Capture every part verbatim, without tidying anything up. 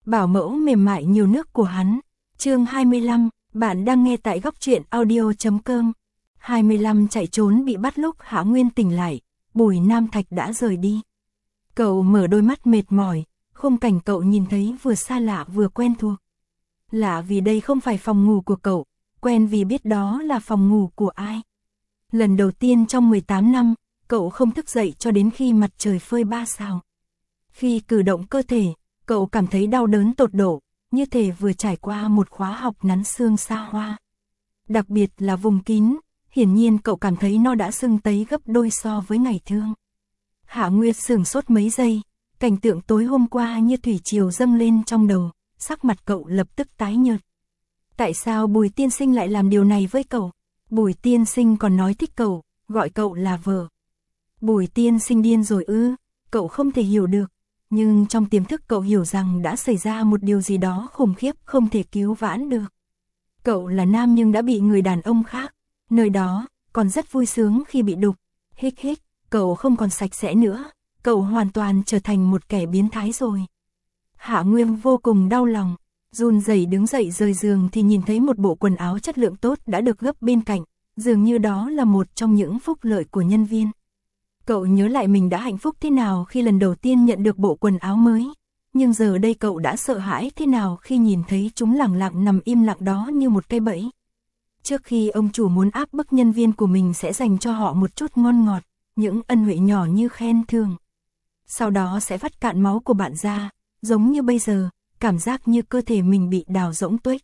bảo mẫu mềm mại nhiều nước của hắn. Chương hai mươi lăm, bạn đang nghe tại góc truyện audio chấm com. hai mươi lăm chạy trốn bị bắt lúc Hạ Nguyên tỉnh lại, Bùi Nam Thạch đã rời đi. Cậu mở đôi mắt mệt mỏi, khung cảnh cậu nhìn thấy vừa xa lạ vừa quen thuộc. Lạ vì đây không phải phòng ngủ của cậu, quen vì biết đó là phòng ngủ của ai. Lần đầu tiên trong mười tám năm, cậu không thức dậy cho đến khi mặt trời phơi ba sao. Khi cử động cơ thể, cậu cảm thấy đau đớn tột độ, như thể vừa trải qua một khóa học nắn xương xa hoa. Đặc biệt là vùng kín, hiển nhiên cậu cảm thấy nó đã sưng tấy gấp đôi so với ngày thường. Hạ Nguyệt sửng sốt mấy giây, cảnh tượng tối hôm qua như thủy triều dâng lên trong đầu, sắc mặt cậu lập tức tái nhợt. Tại sao Bùi tiên sinh lại làm điều này với cậu? Bùi tiên sinh còn nói thích cậu, gọi cậu là vợ. Bùi tiên sinh điên rồi ư? Cậu không thể hiểu được, nhưng trong tiềm thức cậu hiểu rằng đã xảy ra một điều gì đó khủng khiếp không thể cứu vãn được. Cậu là nam nhưng đã bị người đàn ông khác, nơi đó, còn rất vui sướng khi bị đục. Hích hích, cậu không còn sạch sẽ nữa, cậu hoàn toàn trở thành một kẻ biến thái rồi. Hạ Nguyên vô cùng đau lòng, run rẩy đứng dậy rời giường thì nhìn thấy một bộ quần áo chất lượng tốt đã được gấp bên cạnh, dường như đó là một trong những phúc lợi của nhân viên. Cậu nhớ lại mình đã hạnh phúc thế nào khi lần đầu tiên nhận được bộ quần áo mới, nhưng giờ đây cậu đã sợ hãi thế nào khi nhìn thấy chúng lẳng lặng nằm im lặng đó như một cây bẫy. Trước khi ông chủ muốn áp bức nhân viên của mình sẽ dành cho họ một chút ngon ngọt, những ân huệ nhỏ như khen thưởng. Sau đó sẽ vắt cạn máu của bạn ra, giống như bây giờ, cảm giác như cơ thể mình bị đào rỗng tuếch.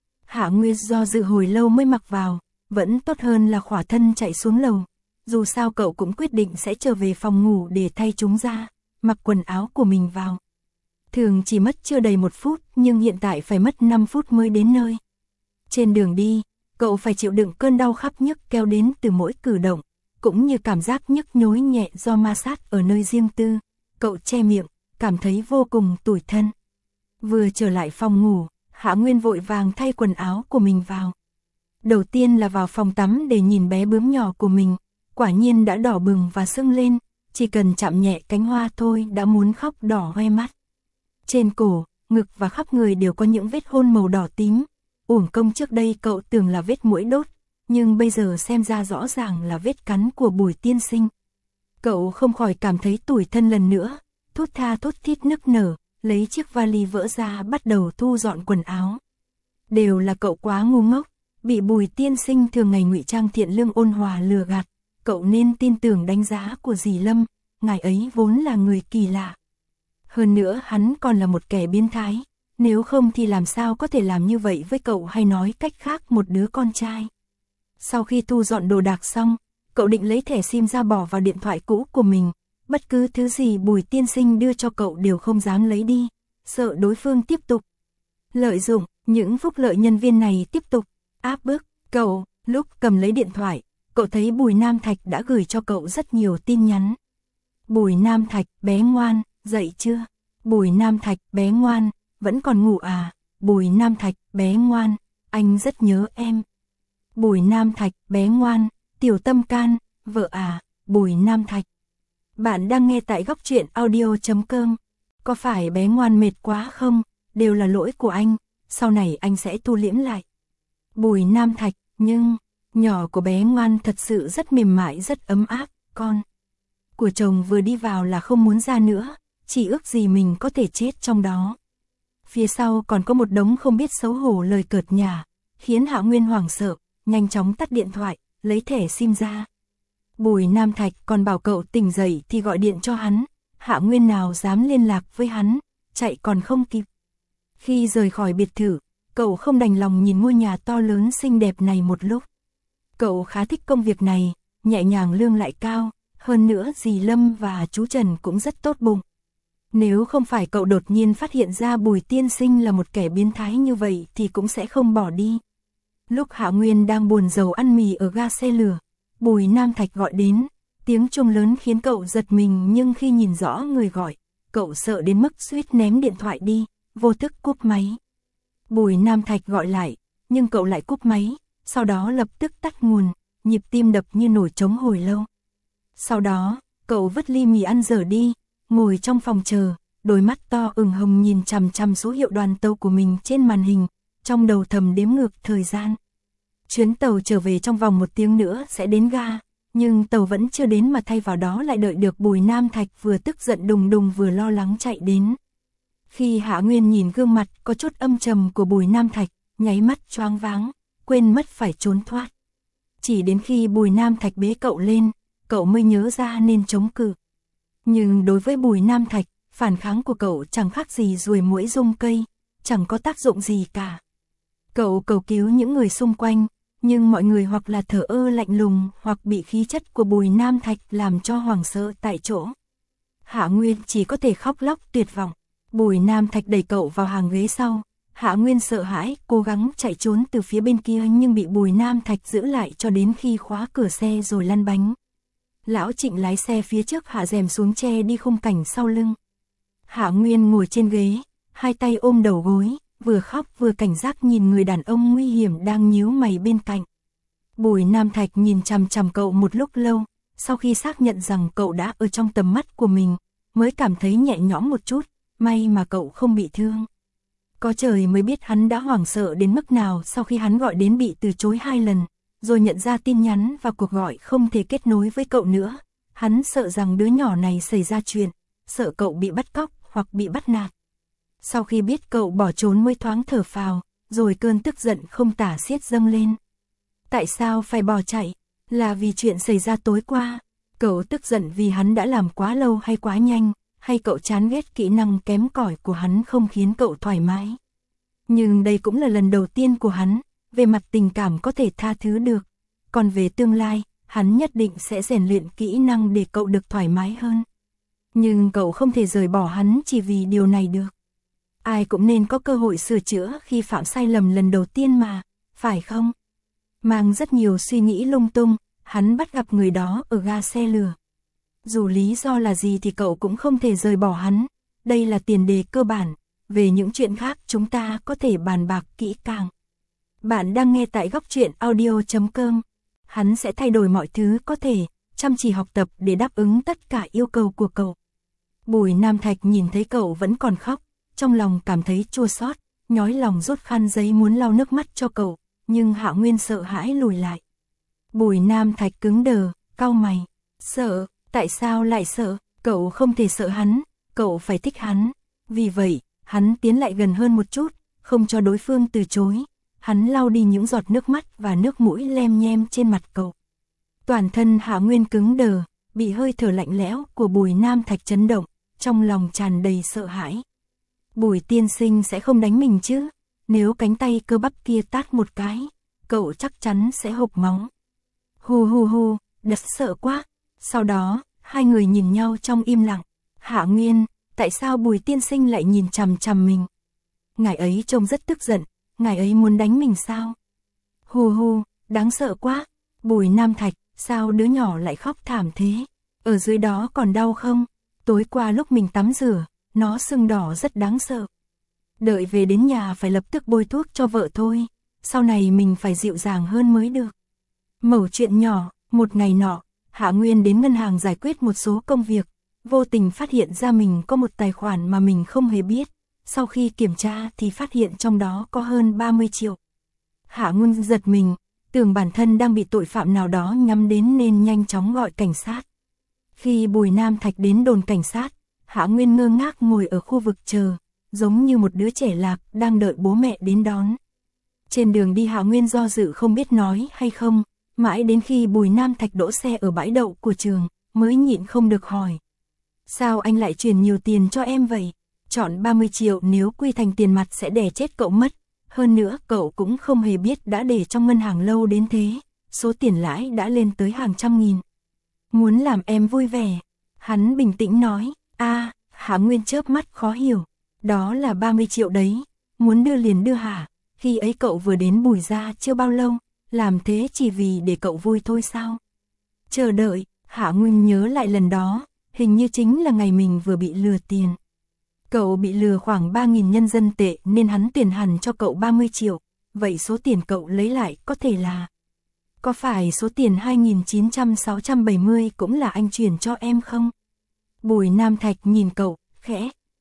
Hạ Nguyệt do dự hồi lâu mới mặc vào, vẫn tốt hơn là khỏa thân chạy xuống lầu. Dù sao cậu cũng quyết định sẽ trở về phòng ngủ để thay chúng ra, mặc quần áo của mình vào. Thường chỉ mất chưa đầy một phút nhưng hiện tại phải mất năm phút mới đến nơi. Trên đường đi, cậu phải chịu đựng cơn đau khắp nhức kéo đến từ mỗi cử động, cũng như cảm giác nhức nhối nhẹ do ma sát ở nơi riêng tư. Cậu che miệng, cảm thấy vô cùng tủi thân. Vừa trở lại phòng ngủ, Hạ Nguyên vội vàng thay quần áo của mình vào. Đầu tiên là vào phòng tắm để nhìn bé bướm nhỏ của mình. Quả nhiên đã đỏ bừng và sưng lên, chỉ cần chạm nhẹ cánh hoa thôi đã muốn khóc đỏ hoe mắt. Trên cổ, ngực và khắp người đều có những vết hôn màu đỏ tím. Uổng công trước đây cậu tưởng là vết muỗi đốt, nhưng bây giờ xem ra rõ ràng là vết cắn của Bùi tiên sinh. Cậu không khỏi cảm thấy tủi thân lần nữa, thút tha thút thít nức nở, lấy chiếc vali vỡ ra bắt đầu thu dọn quần áo. Đều là cậu quá ngu ngốc, bị Bùi tiên sinh thường ngày ngụy trang thiện lương ôn hòa lừa gạt. Cậu nên tin tưởng đánh giá của dì Lâm, ngài ấy vốn là người kỳ lạ. Hơn nữa hắn còn là một kẻ biến thái, nếu không thì làm sao có thể làm như vậy với cậu hay nói cách khác một đứa con trai. Sau khi thu dọn đồ đạc xong, cậu định lấy thẻ sim ra bỏ vào điện thoại cũ của mình, bất cứ thứ gì Bùi tiên sinh đưa cho cậu đều không dám lấy đi, sợ đối phương tiếp tục lợi dụng những phúc lợi nhân viên này tiếp tục áp bức cậu. Lúc cầm lấy điện thoại, cậu thấy Bùi Nam Thạch đã gửi cho cậu rất nhiều tin nhắn. Bùi Nam Thạch, bé ngoan, dậy chưa? Bùi Nam Thạch, bé ngoan, vẫn còn ngủ à? Bùi Nam Thạch, bé ngoan, anh rất nhớ em. Bùi Nam Thạch, bé ngoan, tiểu tâm can, vợ à? Bùi Nam Thạch. Bạn đang nghe tại góc truyện audio chấm com. Có phải bé ngoan mệt quá không? Đều là lỗi của anh, sau này anh sẽ thu liễm lại. Bùi Nam Thạch, nhưng... Nhỏ của bé ngoan thật sự rất mềm mại rất ấm áp, con của chồng vừa đi vào là không muốn ra nữa, chỉ ước gì mình có thể chết trong đó. Phía sau còn có một đống không biết xấu hổ lời cợt nhả, khiến Hạ Nguyên hoảng sợ, nhanh chóng tắt điện thoại, lấy thẻ sim ra. Bùi Nam Thạch còn bảo cậu tỉnh dậy thì gọi điện cho hắn, Hạ Nguyên nào dám liên lạc với hắn, chạy còn không kịp. Khi rời khỏi biệt thự, cậu không đành lòng nhìn ngôi nhà to lớn xinh đẹp này một lúc. Cậu khá thích công việc này, nhẹ nhàng lương lại cao, hơn nữa dì Lâm và chú Trần cũng rất tốt bụng. Nếu không phải cậu đột nhiên phát hiện ra Bùi tiên sinh là một kẻ biến thái như vậy thì cũng sẽ không bỏ đi. Lúc Hạ Nguyên đang buồn rầu ăn mì ở ga xe lửa, Bùi Nam Thạch gọi đến, tiếng chuông lớn khiến cậu giật mình nhưng khi nhìn rõ người gọi, cậu sợ đến mức suýt ném điện thoại đi, vô thức cúp máy. Bùi Nam Thạch gọi lại, nhưng cậu lại cúp máy. Sau đó lập tức tắt nguồn, nhịp tim đập như nổi trống hồi lâu. Sau đó, cậu vứt ly mì ăn dở đi, ngồi trong phòng chờ, đôi mắt to ửng hồng nhìn chằm chằm số hiệu đoàn tàu của mình trên màn hình, trong đầu thầm đếm ngược thời gian. Chuyến tàu trở về trong vòng một tiếng nữa sẽ đến ga, nhưng tàu vẫn chưa đến mà thay vào đó lại đợi được Bùi Nam Thạch vừa tức giận đùng đùng vừa lo lắng chạy đến. Khi Hạ Nguyên nhìn gương mặt có chút âm trầm của Bùi Nam Thạch, nháy mắt choáng váng, quên mất phải trốn thoát. Chỉ đến khi Bùi Nam Thạch bế cậu lên, cậu mới nhớ ra nên chống cự. Nhưng đối với Bùi Nam Thạch, phản kháng của cậu chẳng khác gì ruồi muỗi rung cây, chẳng có tác dụng gì cả. Cậu cầu cứu những người xung quanh, nhưng mọi người hoặc là thờ ơ lạnh lùng hoặc bị khí chất của Bùi Nam Thạch làm cho hoảng sợ tại chỗ. Hạ Nguyên chỉ có thể khóc lóc tuyệt vọng. Bùi Nam Thạch đẩy cậu vào hàng ghế sau. Hạ Nguyên sợ hãi, cố gắng chạy trốn từ phía bên kia nhưng bị Bùi Nam Thạch giữ lại cho đến khi khóa cửa xe rồi lăn bánh. Lão Trịnh lái xe phía trước hạ rèm xuống che đi khung cảnh sau lưng. Hạ Nguyên ngồi trên ghế, hai tay ôm đầu gối, vừa khóc vừa cảnh giác nhìn người đàn ông nguy hiểm đang nhíu mày bên cạnh. Bùi Nam Thạch nhìn chằm chằm cậu một lúc lâu, sau khi xác nhận rằng cậu đã ở trong tầm mắt của mình, mới cảm thấy nhẹ nhõm một chút, may mà cậu không bị thương. Có trời mới biết hắn đã hoảng sợ đến mức nào sau khi hắn gọi đến bị từ chối hai lần, rồi nhận ra tin nhắn và cuộc gọi không thể kết nối với cậu nữa. Hắn sợ rằng đứa nhỏ này xảy ra chuyện, sợ cậu bị bắt cóc hoặc bị bắt nạt. Sau khi biết cậu bỏ trốn mới thoáng thở phào, rồi cơn tức giận không tả xiết dâng lên. Tại sao phải bỏ chạy? Là vì chuyện xảy ra tối qua. Cậu tức giận vì hắn đã làm quá lâu hay quá nhanh, hay cậu chán ghét kỹ năng kém cỏi của hắn không khiến cậu thoải mái. Nhưng đây cũng là lần đầu tiên của hắn, về mặt tình cảm có thể tha thứ được. Còn về tương lai, hắn nhất định sẽ rèn luyện kỹ năng để cậu được thoải mái hơn. Nhưng cậu không thể rời bỏ hắn chỉ vì điều này được. Ai cũng nên có cơ hội sửa chữa khi phạm sai lầm lần đầu tiên mà, phải không? Mang rất nhiều suy nghĩ lung tung, hắn bắt gặp người đó ở ga xe lửa. Dù lý do là gì thì cậu cũng không thể rời bỏ hắn, đây là tiền đề cơ bản, về những chuyện khác chúng ta có thể bàn bạc kỹ càng. Bạn đang nghe tại góc truyện audio chấm com. Hắn sẽ thay đổi mọi thứ có thể, chăm chỉ học tập để đáp ứng tất cả yêu cầu của cậu. Bùi Nam Thạch nhìn thấy cậu vẫn còn khóc, trong lòng cảm thấy chua xót, nhói lòng rút khăn giấy muốn lau nước mắt cho cậu, nhưng Hạ Nguyên sợ hãi lùi lại. Bùi Nam Thạch cứng đờ, cau mày, sợ, tại sao lại sợ? Cậu không thể sợ hắn, cậu phải thích hắn. Vì vậy, hắn tiến lại gần hơn một chút, không cho đối phương từ chối. Hắn lau đi những giọt nước mắt và nước mũi lem nhem trên mặt cậu. Toàn thân Hạ Nguyên cứng đờ, bị hơi thở lạnh lẽo của Bùi Nam Thạch chấn động, trong lòng tràn đầy sợ hãi. Bùi tiên sinh sẽ không đánh mình chứ? Nếu cánh tay cơ bắp kia tát một cái, cậu chắc chắn sẽ hộc máu. Hu hu hu, đật sợ quá. Sau đó, hai người nhìn nhau trong im lặng. Hạ Nguyên, tại sao Bùi tiên sinh lại nhìn chằm chằm mình? Ngài ấy trông rất tức giận, ngài ấy muốn đánh mình sao? Hu hu, đáng sợ quá. Bùi Nam Thạch, sao đứa nhỏ lại khóc thảm thế? Ở dưới đó còn đau không? Tối qua lúc mình tắm rửa, nó sưng đỏ rất đáng sợ. Đợi về đến nhà phải lập tức bôi thuốc cho vợ thôi, sau này mình phải dịu dàng hơn mới được. Mẩu chuyện nhỏ, một ngày nọ, Hạ Nguyên đến ngân hàng giải quyết một số công việc, vô tình phát hiện ra mình có một tài khoản mà mình không hề biết, sau khi kiểm tra thì phát hiện trong đó có hơn ba mươi triệu. Hạ Nguyên giật mình, tưởng bản thân đang bị tội phạm nào đó nhắm đến nên nhanh chóng gọi cảnh sát. Khi Bùi Nam Thạch đến đồn cảnh sát, Hạ Nguyên ngơ ngác ngồi ở khu vực chờ, giống như một đứa trẻ lạc đang đợi bố mẹ đến đón. Trên đường đi Hạ Nguyên do dự không biết nói hay không, mãi đến khi Bùi Nam Thạch đỗ xe ở bãi đậu của trường, mới nhịn không được hỏi. Sao anh lại chuyển nhiều tiền cho em vậy? Chọn ba mươi triệu nếu quy thành tiền mặt sẽ đè chết cậu mất. Hơn nữa cậu cũng không hề biết đã để trong ngân hàng lâu đến thế, số tiền lãi đã lên tới hàng trăm nghìn. Muốn làm em vui vẻ. Hắn bình tĩnh nói, a à, Hạ Nguyên chớp mắt khó hiểu. Đó là ba mươi triệu đấy, muốn đưa liền đưa hả? Khi ấy cậu vừa đến Bùi gia chưa bao lâu, làm thế chỉ vì để cậu vui thôi sao? Chờ đợi, Hạ Nguyên nhớ lại lần đó, hình như chính là ngày mình vừa bị lừa tiền. Cậu bị lừa khoảng ba nghìn nhân dân tệ nên hắn tiền hẳn cho cậu ba mươi triệu, vậy số tiền cậu lấy lại có thể là... Có phải số tiền hai nghìn chín trăm sáu trăm bảy mươi cũng là anh chuyển cho em không? Bùi Nam Thạch nhìn cậu, khẽ,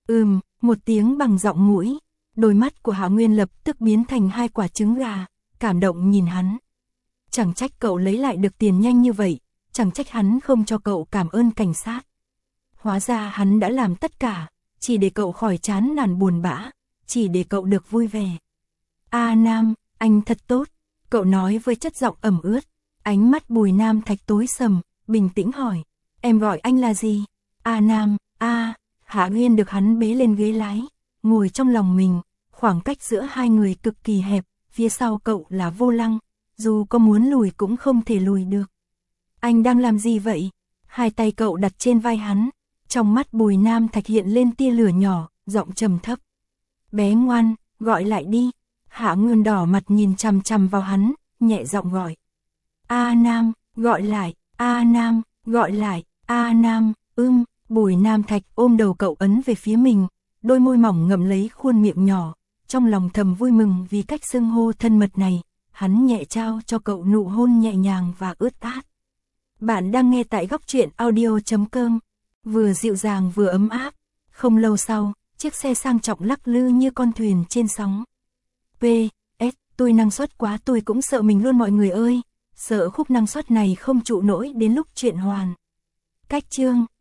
Ừm, một tiếng bằng giọng mũi. Đôi mắt của Hạ Nguyên lập tức biến thành hai quả trứng gà, cảm động nhìn hắn. Chẳng trách cậu lấy lại được tiền nhanh như vậy, chẳng trách hắn không cho cậu cảm ơn cảnh sát. Hóa ra hắn đã làm tất cả, chỉ để cậu khỏi chán nản buồn bã, chỉ để cậu được vui vẻ. A Nam, anh thật tốt, cậu nói với chất giọng ẩm ướt. Ánh mắt Bùi Nam Thạch tối sầm, bình tĩnh hỏi, em gọi anh là gì? A Nam, a. Hạ Nguyên được hắn bế lên ghế lái, ngồi trong lòng mình, khoảng cách giữa hai người cực kỳ hẹp, phía sau cậu là vô lăng, dù có muốn lùi cũng không thể lùi được. Anh đang làm gì vậy? Hai tay cậu đặt trên vai hắn, trong mắt Bùi Nam Thạch hiện lên tia lửa nhỏ, giọng trầm thấp. Bé ngoan, gọi lại đi. Hạ Nguyên đỏ mặt nhìn chằm chằm vào hắn, nhẹ giọng gọi. A Nam, gọi lại, A Nam, gọi lại, A Nam, ưm. Bùi Nam Thạch ôm đầu cậu ấn về phía mình, đôi môi mỏng ngậm lấy khuôn miệng nhỏ, trong lòng thầm vui mừng vì cách xưng hô thân mật này, hắn nhẹ trao cho cậu nụ hôn nhẹ nhàng và ướt át. Bạn đang nghe tại góc truyện audio chấm com, vừa dịu dàng vừa ấm áp. Không lâu sau, chiếc xe sang trọng lắc lư như con thuyền trên sóng. pê ét, tôi năng suất quá, tôi cũng sợ mình luôn mọi người ơi, sợ khúc năng suất này không trụ nổi đến lúc chuyện hoàn. Cách chương